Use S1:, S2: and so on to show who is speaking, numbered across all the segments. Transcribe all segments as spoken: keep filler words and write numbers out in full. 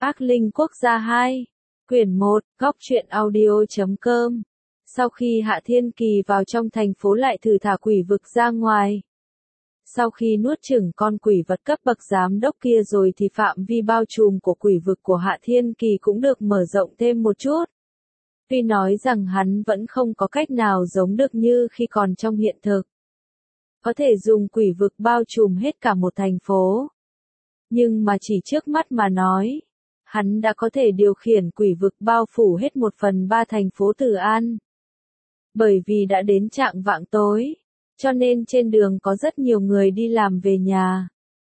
S1: Ác Linh Quốc gia hai, quyển một, góc truyện audio chấm com. Sau khi Hạ Thiên Kỳ vào trong thành phố lại thử thả quỷ vực ra ngoài. Sau khi nuốt chửng con quỷ vật cấp bậc giám đốc kia rồi thì phạm vi bao trùm của quỷ vực của Hạ Thiên Kỳ cũng được mở rộng thêm một chút. Tuy nói rằng hắn vẫn không có cách nào giống được như khi còn trong hiện thực. Có thể dùng quỷ vực bao trùm hết cả một thành phố. Nhưng mà chỉ trước mắt mà nói, hắn đã có thể điều khiển quỷ vực bao phủ hết một phần ba thành phố Từ An. Bởi vì đã đến trạng vạng tối, cho nên trên đường có rất nhiều người đi làm về nhà.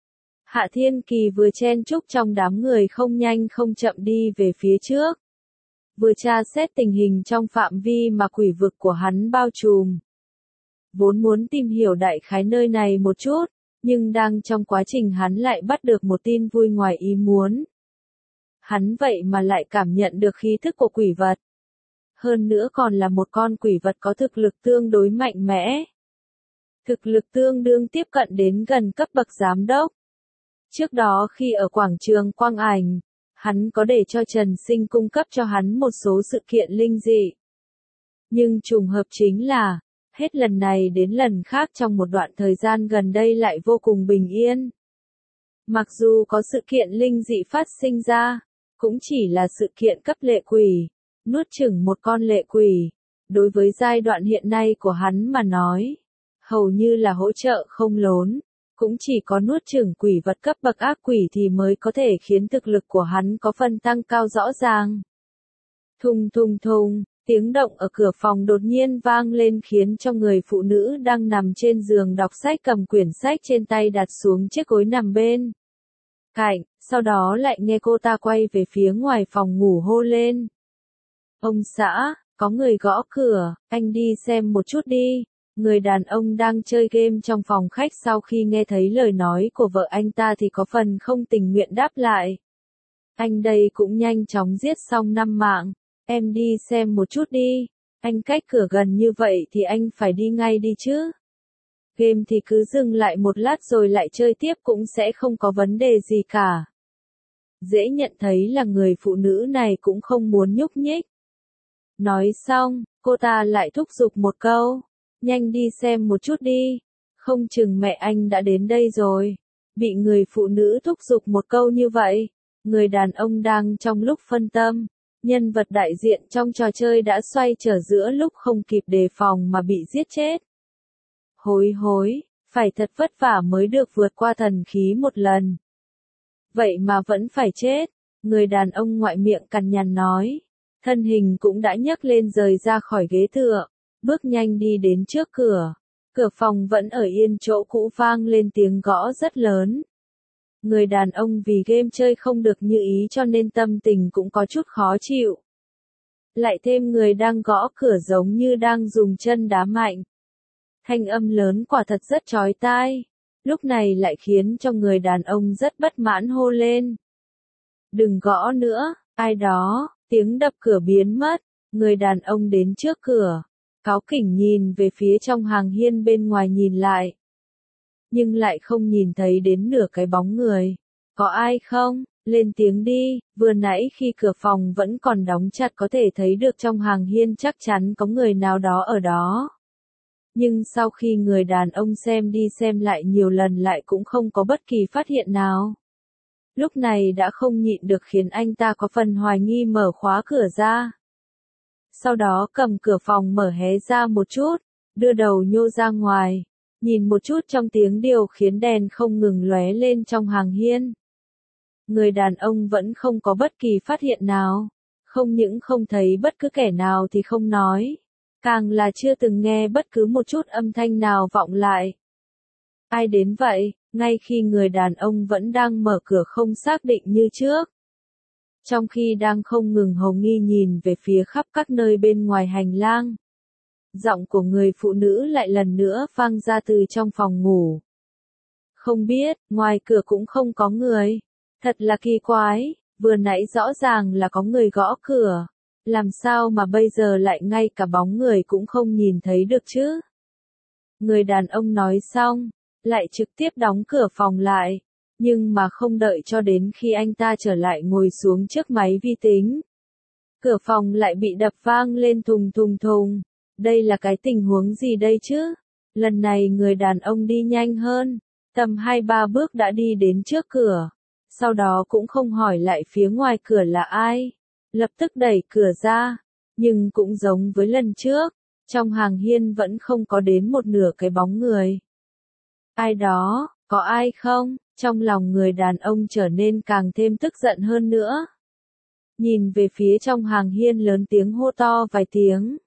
S1: Hạ Thiên Kỳ vừa chen chúc trong đám người không nhanh không chậm đi về phía trước. Vừa tra xét tình hình trong phạm vi mà quỷ vực của hắn bao trùm. Vốn muốn tìm hiểu đại khái nơi này một chút, nhưng đang trong quá trình hắn lại bắt được một tin vui ngoài ý muốn. Hắn vậy mà lại cảm nhận được khí thức của quỷ vật. Hơn nữa còn là một con quỷ vật có thực lực tương đối mạnh mẽ. Thực lực tương đương tiếp cận đến gần cấp bậc giám đốc. Trước đó khi ở quảng trường Quang Ảnh, hắn có để cho Trần Sinh cung cấp cho hắn một số sự kiện linh dị. Nhưng trùng hợp chính là, hết lần này đến lần khác trong một đoạn thời gian gần đây lại vô cùng bình yên. Mặc dù có sự kiện linh dị phát sinh ra, cũng chỉ là sự kiện cấp lệ quỷ, nuốt chửng một con lệ quỷ. Đối với giai đoạn hiện nay của hắn mà nói, hầu như là hỗ trợ không lớn, cũng chỉ có nuốt chửng quỷ vật cấp bậc ác quỷ thì mới có thể khiến thực lực của hắn có phần tăng cao rõ ràng. Thùng thùng thùng, tiếng động ở cửa phòng đột nhiên vang lên khiến cho người phụ nữ đang nằm trên giường đọc sách cầm quyển sách trên tay đặt xuống chiếc gối nằm bên cạnh, sau đó lại nghe cô ta quay về phía ngoài phòng ngủ hô lên. Ông xã, có người gõ cửa, anh đi xem một chút đi. Người đàn ông đang chơi game trong phòng khách sau khi nghe thấy lời nói của vợ anh ta thì có phần không tình nguyện đáp lại. Anh đây cũng nhanh chóng giết xong năm mạng, em đi xem một chút đi, anh cách cửa gần như vậy thì anh phải đi ngay đi chứ. Game thì cứ dừng lại một lát rồi lại chơi tiếp cũng sẽ không có vấn đề gì cả. Dễ nhận thấy là người phụ nữ này cũng không muốn nhúc nhích. Nói xong, cô ta lại thúc giục một câu. Nhanh đi xem một chút đi, không chừng mẹ anh đã đến đây rồi. Bị người phụ nữ thúc giục một câu như vậy, người đàn ông đang trong lúc phân tâm, nhân vật đại diện trong trò chơi đã xoay trở giữa lúc không kịp đề phòng mà bị giết chết. Hối hối, phải thật vất vả mới được vượt qua thần khí một lần. Vậy mà vẫn phải chết, người đàn ông ngoại miệng cằn nhằn nói, thân hình cũng đã nhấc lên rời ra khỏi ghế tựa. Bước nhanh đi đến trước cửa, cửa phòng vẫn ở yên chỗ cũ vang lên tiếng gõ rất lớn. Người đàn ông vì game chơi không được như ý cho nên tâm tình cũng có chút khó chịu. Lại thêm người đang gõ cửa giống như đang dùng chân đá mạnh. Thanh âm lớn quả thật rất chói tai, lúc này lại khiến cho người đàn ông rất bất mãn hô lên. Đừng gõ nữa, ai đó, tiếng đập cửa biến mất, người đàn ông đến trước cửa. Cáu kỉnh nhìn về phía trong hàng hiên bên ngoài nhìn lại. Nhưng lại không nhìn thấy đến nửa cái bóng người. Có ai không? Lên tiếng đi, vừa nãy khi cửa phòng vẫn còn đóng chặt có thể thấy được trong hàng hiên chắc chắn có người nào đó ở đó. Nhưng sau khi người đàn ông xem đi xem lại nhiều lần lại cũng không có bất kỳ phát hiện nào. Lúc này đã không nhịn được khiến anh ta có phần hoài nghi mở khóa cửa ra. Sau đó cầm cửa phòng mở hé ra một chút, đưa đầu nhô ra ngoài, nhìn một chút trong tiếng điều khiến đèn không ngừng lóe lên trong hàng hiên. Người đàn ông vẫn không có bất kỳ phát hiện nào, không những không thấy bất cứ kẻ nào thì không nói, càng là chưa từng nghe bất cứ một chút âm thanh nào vọng lại. Ai đến vậy, ngay khi người đàn ông vẫn đang mở cửa không xác định như trước. Trong khi đang không ngừng hồ nghi nhìn về phía khắp các nơi bên ngoài hành lang. Giọng của người phụ nữ lại lần nữa vang ra từ trong phòng ngủ. Không biết, ngoài cửa cũng không có người. Thật là kỳ quái, vừa nãy rõ ràng là có người gõ cửa. Làm sao mà bây giờ lại ngay cả bóng người cũng không nhìn thấy được chứ? Người đàn ông nói xong, lại trực tiếp đóng cửa phòng lại. Nhưng mà không đợi cho đến khi anh ta trở lại ngồi xuống trước máy vi tính. Cửa phòng lại bị đập vang lên thùng thùng thùng. Đây là cái tình huống gì đây chứ? Lần này người đàn ông đi nhanh hơn, tầm hai ba bước đã đi đến trước cửa. Sau đó cũng không hỏi lại phía ngoài cửa là ai. Lập tức đẩy cửa ra. Nhưng cũng giống với lần trước, trong hàng hiên vẫn không có đến một nửa cái bóng người. Ai đó, có ai không? Trong lòng người đàn ông trở nên càng thêm tức giận hơn nữa. Nhìn về phía trong hàng hiên lớn tiếng hô to vài tiếng.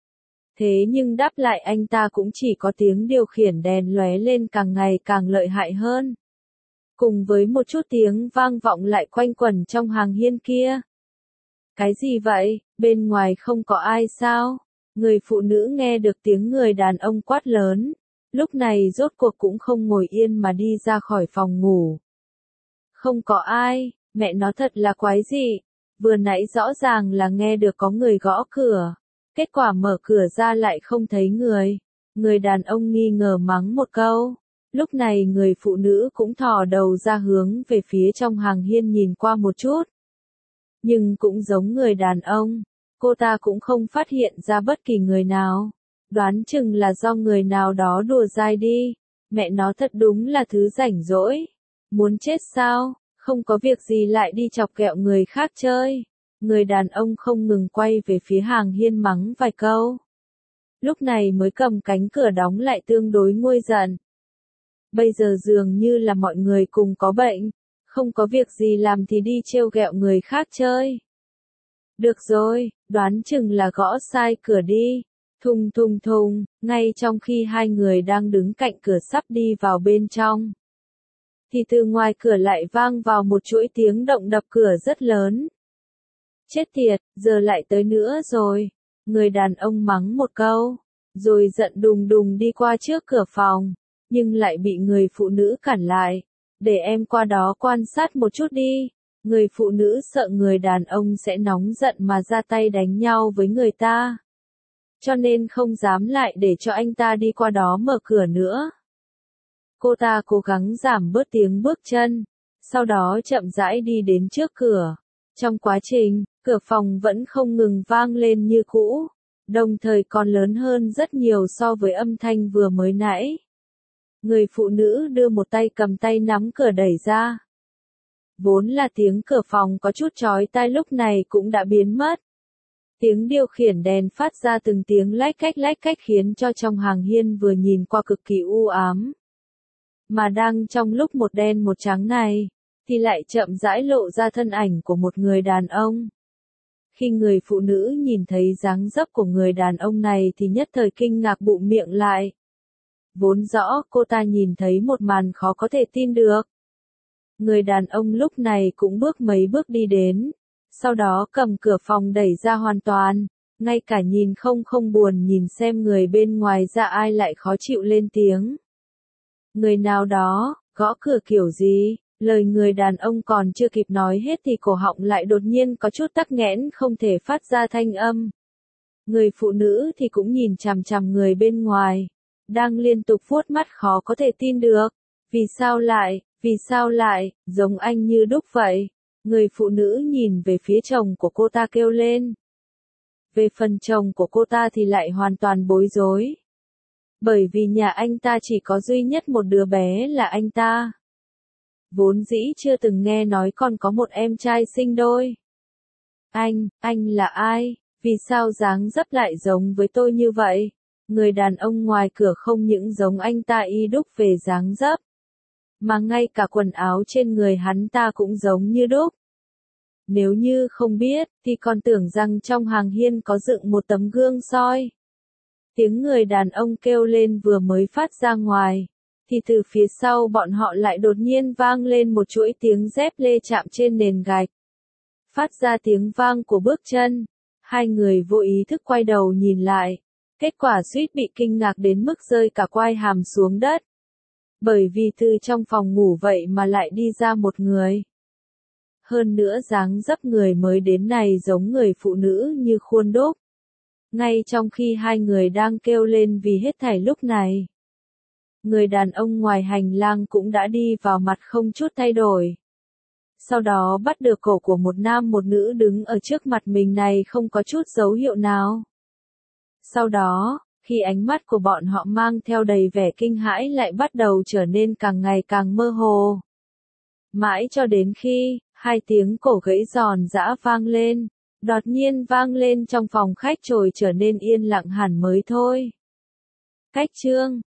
S1: Thế nhưng đáp lại anh ta cũng chỉ có tiếng điều khiển đèn lóe lên càng ngày càng lợi hại hơn. Cùng với một chút tiếng vang vọng lại quanh quẩn trong hàng hiên kia. Cái gì vậy, bên ngoài không có ai sao? Người phụ nữ nghe được tiếng người đàn ông quát lớn. Lúc này rốt cuộc cũng không ngồi yên mà đi ra khỏi phòng ngủ. Không có ai, mẹ nó thật là quái dị. Vừa nãy rõ ràng là nghe được có người gõ cửa. Kết quả mở cửa ra lại không thấy người. Người đàn ông nghi ngờ mắng một câu. Lúc này người phụ nữ cũng thò đầu ra hướng về phía trong hàng hiên nhìn qua một chút. Nhưng cũng giống người đàn ông, cô ta cũng không phát hiện ra bất kỳ người nào. Đoán chừng là do người nào đó đùa dai đi. Mẹ nó thật đúng là thứ rảnh rỗi. Muốn chết sao, không có việc gì lại đi chọc ghẹo người khác chơi. Người đàn ông không ngừng quay về phía hàng hiên mắng vài câu. Lúc này mới cầm cánh cửa đóng lại tương đối nguôi giận. Bây giờ dường như là mọi người cùng có bệnh. Không có việc gì làm thì đi trêu ghẹo người khác chơi. Được rồi, đoán chừng là gõ sai cửa đi. Thùng thùng thùng, ngay trong khi hai người đang đứng cạnh cửa sắp đi vào bên trong. Thì từ ngoài cửa lại vang vào một chuỗi tiếng động đập cửa rất lớn. Chết tiệt, giờ lại tới nữa rồi. Người đàn ông mắng một câu, rồi giận đùng đùng đi qua trước cửa phòng, nhưng lại bị người phụ nữ cản lại. Để em qua đó quan sát một chút đi. Người phụ nữ sợ người đàn ông sẽ nóng giận mà ra tay đánh nhau với người ta. Cho nên không dám lại để cho anh ta đi qua đó mở cửa nữa. Cô ta cố gắng giảm bớt tiếng bước chân, sau đó chậm rãi đi đến trước cửa. Trong quá trình, cửa phòng vẫn không ngừng vang lên như cũ, đồng thời còn lớn hơn rất nhiều so với âm thanh vừa mới nãy. Người phụ nữ đưa một tay cầm tay nắm cửa đẩy ra. Vốn là tiếng cửa phòng có chút chói tai lúc này cũng đã biến mất. Tiếng điều khiển đèn phát ra từng tiếng lách cách lách cách khiến cho trong hàng hiên vừa nhìn qua cực kỳ u ám. Mà đang trong lúc một đen một trắng này, thì lại chậm rãi lộ ra thân ảnh của một người đàn ông. Khi người phụ nữ nhìn thấy dáng dấp của người đàn ông này thì nhất thời kinh ngạc bụm miệng lại. Vốn rõ cô ta nhìn thấy một màn khó có thể tin được. Người đàn ông lúc này cũng bước mấy bước đi đến, sau đó cầm cửa phòng đẩy ra hoàn toàn, ngay cả nhìn không không buồn nhìn xem người bên ngoài ra ai lại khó chịu lên tiếng. Người nào đó, gõ cửa kiểu gì? Lời người đàn ông còn chưa kịp nói hết thì cổ họng lại đột nhiên có chút tắc nghẽn không thể phát ra thanh âm. Người phụ nữ thì cũng nhìn chằm chằm người bên ngoài, đang liên tục vuốt mắt khó có thể tin được. Vì sao lại, vì sao lại, giống anh như đúc vậy? Người phụ nữ nhìn về phía chồng của cô ta kêu lên. Về phần chồng của cô ta thì lại hoàn toàn bối rối. Bởi vì nhà anh ta chỉ có duy nhất một đứa bé là anh ta. Vốn dĩ chưa từng nghe nói còn có một em trai sinh đôi. Anh, anh là ai? Vì sao dáng dấp lại giống với tôi như vậy? Người đàn ông ngoài cửa không những giống anh ta y đúc về dáng dấp, mà ngay cả quần áo trên người hắn ta cũng giống như đúc. Nếu như không biết, thì còn tưởng rằng trong hàng hiên có dựng một tấm gương soi. Tiếng người đàn ông kêu lên vừa mới phát ra ngoài, thì từ phía sau bọn họ lại đột nhiên vang lên một chuỗi tiếng dép lê chạm trên nền gạch. Phát ra tiếng vang của bước chân, hai người vô ý thức quay đầu nhìn lại, kết quả suýt bị kinh ngạc đến mức rơi cả quai hàm xuống đất. Bởi vì từ trong phòng ngủ vậy mà lại đi ra một người. Hơn nữa dáng dấp người mới đến này giống người phụ nữ như khuôn đúc. Ngay trong khi hai người đang kêu lên vì hết thảy lúc này, Người đàn ông ngoài hành lang cũng đã đi vào mặt không chút thay đổi. Sau đó bắt được cổ của một nam một nữ đứng ở trước mặt mình này không có chút dấu hiệu nào. Sau đó, khi ánh mắt của bọn họ mang theo đầy vẻ kinh hãi lại bắt đầu trở nên càng ngày càng mơ hồ. Mãi cho đến khi, hai tiếng cổ gãy giòn giã vang lên, đột nhiên vang lên trong phòng khách trồi trở nên yên lặng hẳn mới thôi. Cách chương